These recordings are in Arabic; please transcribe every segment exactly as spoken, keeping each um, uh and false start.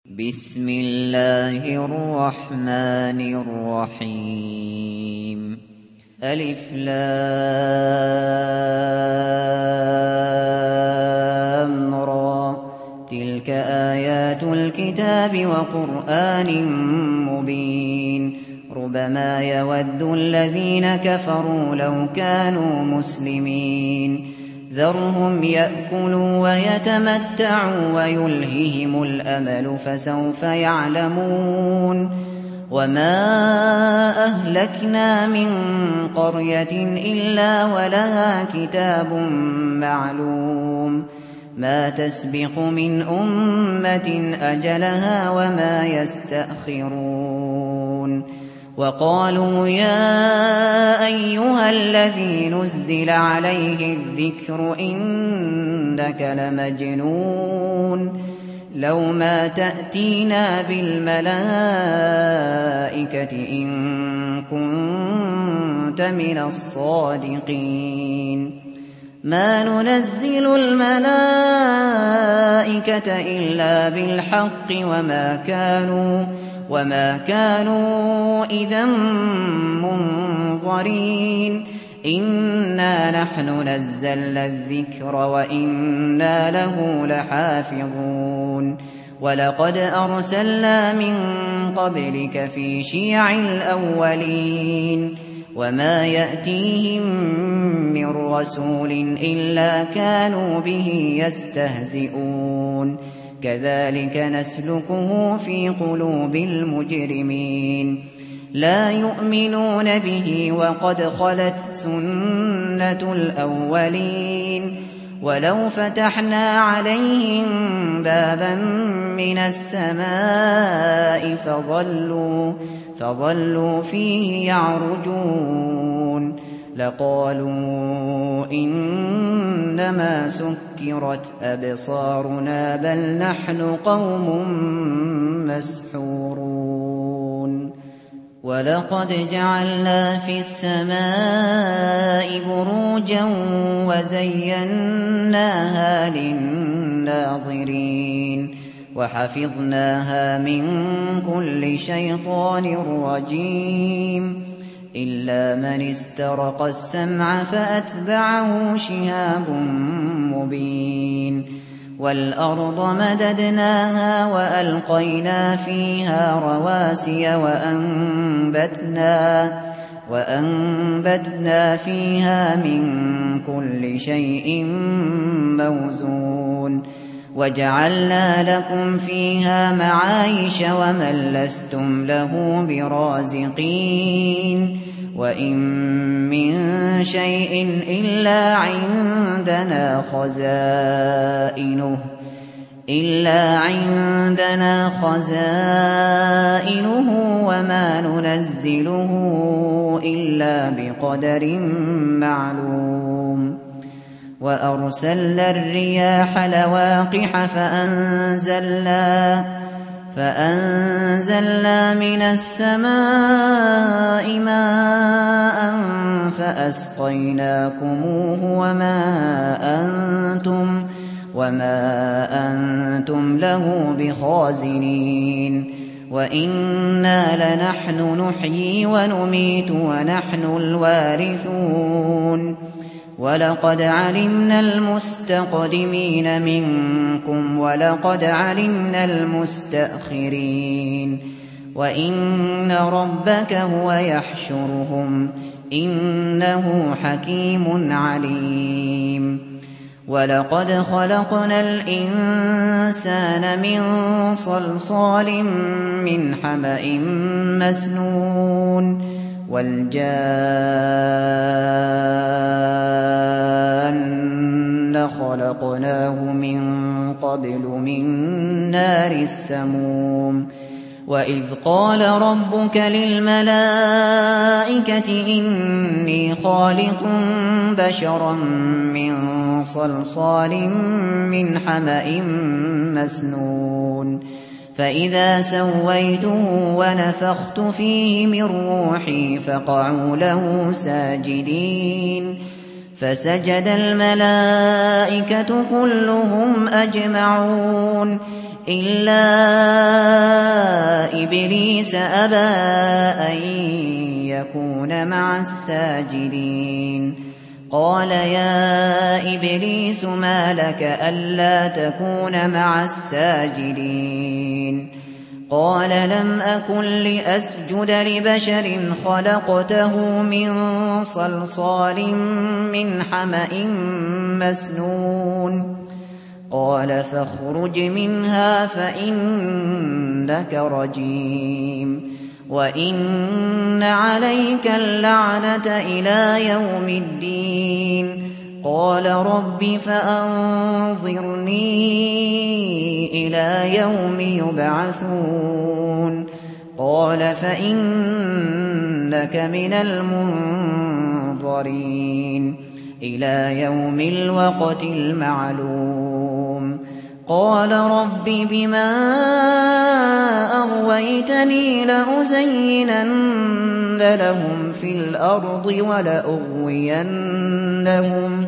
بسم الله الرحمن الرحيم ألف لام را تلك آيات الكتاب وقرآن مبين ربما يود الذين كفروا لو كانوا مسلمين ذرهم يأكلوا ويتمتعوا ويلههم الأمل فسوف يعلمون وما أهلكنا من قرية إلا ولها كتاب معلوم ما تسبق من أمة أجلها وما يستأخرون وقالوا يا أيها الذي نزل عليه الذكر إنك لمجنون لو ما تأتينا بالملائكة إن كنت من الصادقين ما ننزل الملائكة إلا بالحق وما كانوا وما كانوا إذا منظرين إنا نحن نزلنا الذكر وإنا له لحافظون ولقد أرسلنا من قبلك في شيع الأولين وما يأتيهم من رسول إلا كانوا به يستهزئون كذلك نسلكه في قلوب المجرمين لا يؤمنون به وقد خلت سنة الأولين ولو فتحنا عليهم بابا من السماء فظلوا, فظلوا فيه يعرجون لقالوا إنما سكرت أبصارنا بل نحن قوم مسحورون ولقد جعلنا في السماء بروجا وزيناها للناظرين وحفظناها من كل شيطان رجيم إلا من استرق السمع فأتبعه شهاب مبين والأرض مددناها وألقينا فيها رواسي وأنبتنا, وأنبتنا فيها من كل شيء موزون وجعلنا لكم فيها معايش ومن لستم له برازقين وإن من شيء إلا عندنا خزائنه إلا عندنا خزائنه وما ننزله إلا بقدر معلوم وأرسلنا الرياح لواقح فأنزلنا فأنزلنا من السماء ماء فأسقيناكموه وما أنتم وما أنتم له بخازنين وإنا لنحن نحيي ونميت ونحن الوارثون ولقد علمنا المستقدمين منكم ولقد علمنا المستأخرين وإن ربك هو يحشرهم إنه حكيم عليم ولقد خلقنا الإنسان من صلصال من حمأ مسنون والجان خلقناه من قبل من نار السموم وإذ قال ربك للملائكة إني خالق بشرا من صلصال من حمأ مسنون فإذا سويته ونفخت فيه من روحي فقعوا له ساجدين فسجد الملائكة كلهم أجمعون إلا إبليس أبى أن يكون مع الساجدين قال يا إبليس ما لك ألا تكون مع الساجدين قال لم أكن لأسجد لبشر خلقته من صلصال من حمأ مسنون قال فاخرج منها فإنك رجيم وإن عليك اللعنة إلى يوم الدين قال رب فأنظرني إلى يوم يبعثون قال فإنك من المنظرين إلى يوم الوقت المعلوم قال رب بما أغويتني لأزينن لهم في الأرض ولأغوينهم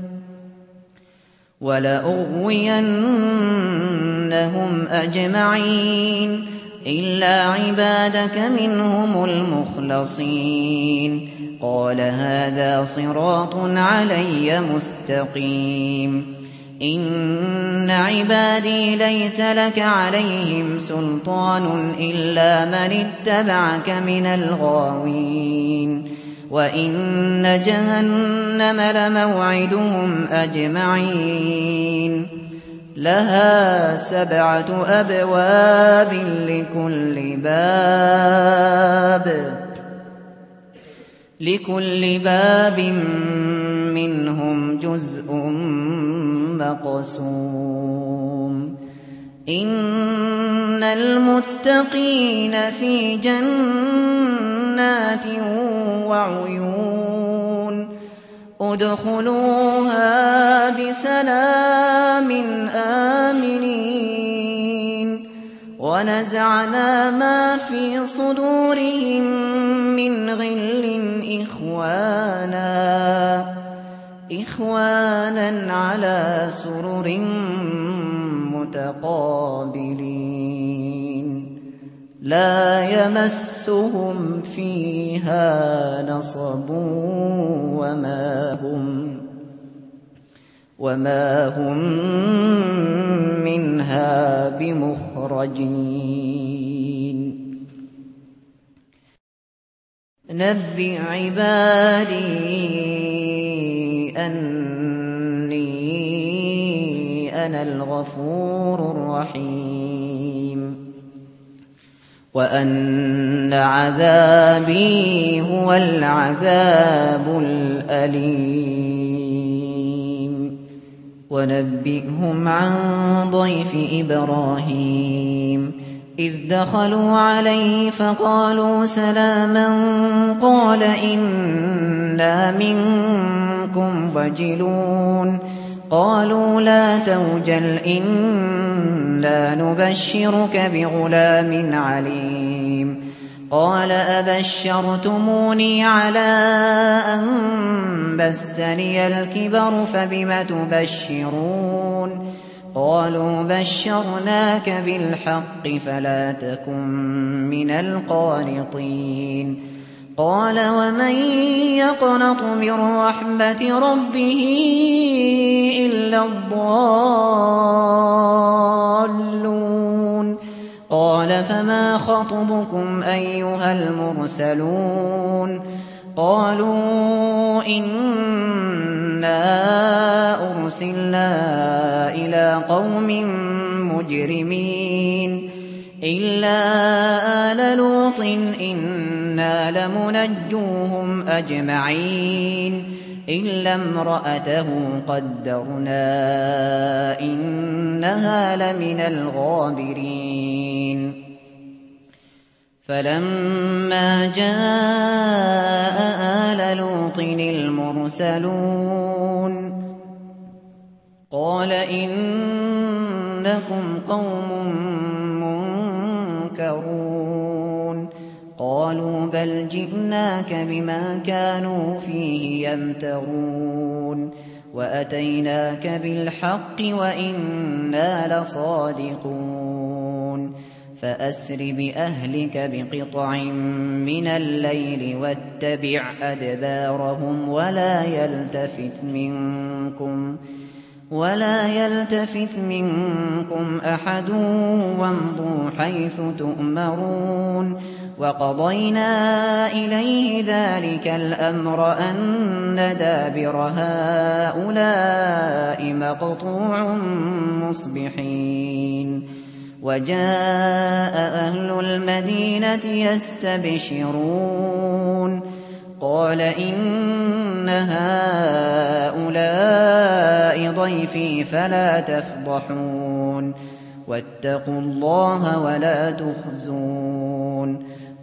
ولأغوينهم أجمعين إلا عبادك منهم المخلصين قال هذا صراط علي مستقيم إن عبادي ليس لك عليهم سلطان إلا من اتبعك من الغاوين وإن جهنم لموعدهم أجمعين لها سبعة أبواب لكل باب لكل باب منهم جزء مقسوم إن المتقين في جنات وعيون ادخلوها بسلام آمنين ونزعنا ما في صدورهم من غل إخوانا إخوانا على سرر متقابلين لا يمسهم فيها نصب وما هم وما هم منها بمخرجين نبئ عبادي أني أنا الغفور الرحيم وأن عذابي هو العذاب الأليم ونبئهم عن ضيف إبراهيم إذ دخلوا عليه فقالوا سلاما قال إنا منكم وجلون قالوا لا توجل إنا نبشرك بغلام عليم قال أبشرتموني على أن مسني الكبر فبم تبشرون قالوا بشرناك بالحق فلا تكن من القانطين قال ومن يقنط من رحمة ربه إلا الضالون قال فما خطبكم أيها المرسلون قالوا إنا أرسلنا إلى قوم مجرمين إلا آل لوط إنا لمنجوهم أجمعين إلا امرأته قدرنا إنها لمن الغابرين فلما جاء آل لوط المرسلون قال إنكم قوم منكرون قالوا بل جئناك بما كانوا فيه يمترون وأتيناك بالحق وإنا لصادقون فأسر بأهلك بقطع من الليل واتبع أدبارهم ولا يلتفت منكم ولا يلتفت منكم أحد وامضوا حيث تؤمرون وقضينا إليه ذلك الأمر أن دابر هؤلاء مقطوع مصبحين وجاء أهل المدينة يستبشرون قال إن هؤلاء ضيفي فلا تفضحون واتقوا الله ولا تخزون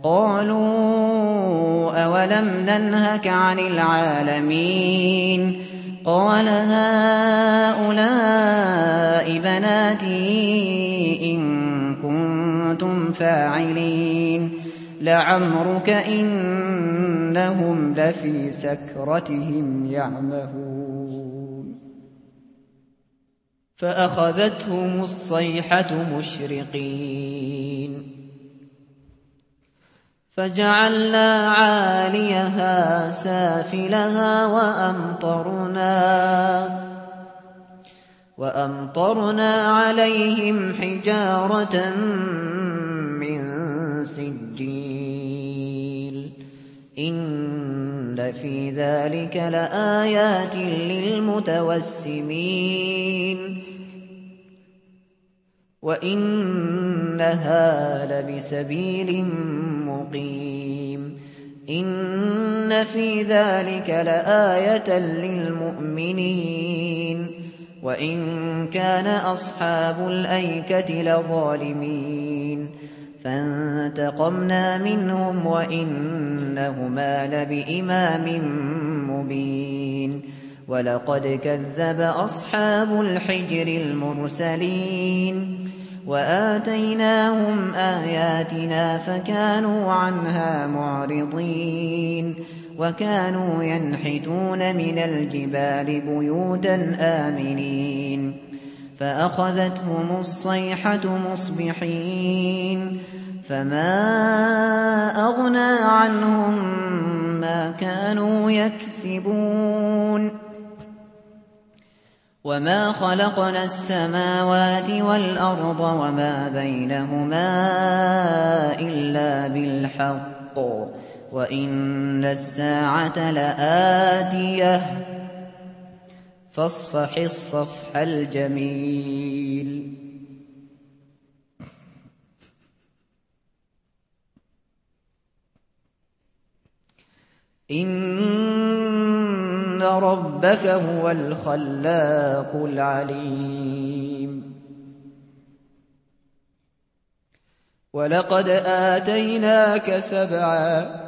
قالوا أولم ننهك عن العالمين قال هؤلاء بناتي إن كنتم فاعلين لعمرك إنهم لفي سكرتهم يعمهون فأخذتهم الصيحة مشرقين فجعلنا عاليها سافلها وأمطرنا وأمطرنا عليهم حجارة من سجيل إن في ذلك لآيات للمتوسمين وإنها لبسبيل مقيم إن في ذلك لآية للمؤمنين وإن كان أصحاب الأيكة لظالمين فانتقمنا منهم وإنهما لبإمام مبين ولقد كذب أصحاب الحجر المرسلين وآتيناهم آياتنا فكانوا عنها معرضين وكانوا ينحتون من الجبال بيوتا آمنين فأخذتهم الصيحة مصبحين فما أغنى عنهم ما كانوا يكسبون وما خلقنا السماوات والأرض وما بينهما إلا بالحق وإن الساعة لآتية فاصفح الصفح الجميل إن ربك هو الخلاق العليم ولقد آتيناك سبعا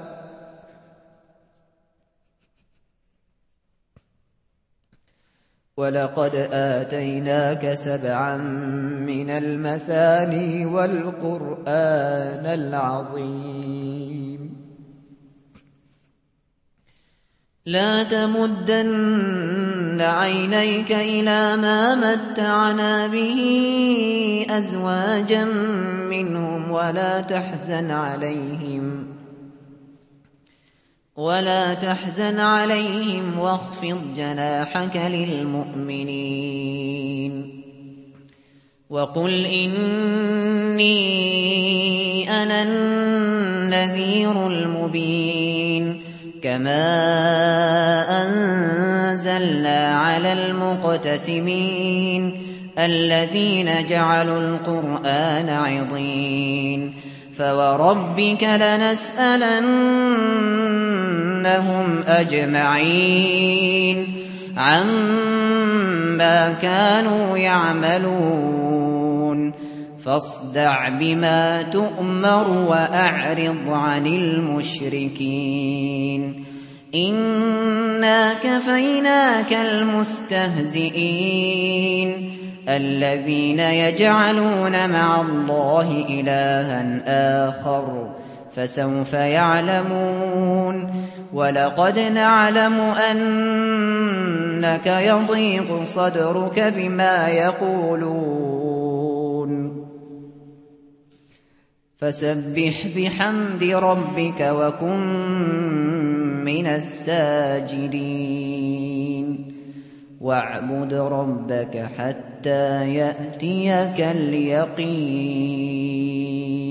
ولقد آتيناك سبعا من المثاني والقرآن العظيم لا تمدن عينيك إلى ما متعنا به أزواجا منهم ولا تحزن عليهم ولا تحزن عليهم واخفض جناحك للمؤمنين وقل إني أنا النذير المبين كما أنزلنا على المقتسمين الذين جعلوا القرآن عضين فوربك لنسألنهم أجمعين عما كانوا يعملون فاصدع بما تؤمر وأعرض عن المشركين إنا كفيناك المستهزئين الذين يجعلون مع الله إلها آخر فسوف يعلمون ولقد نعلم أنك يضيق صدرك بما يقولون فسبح بحمد ربك وكن من الساجدين واعبد ربك حتى يأتيك اليقين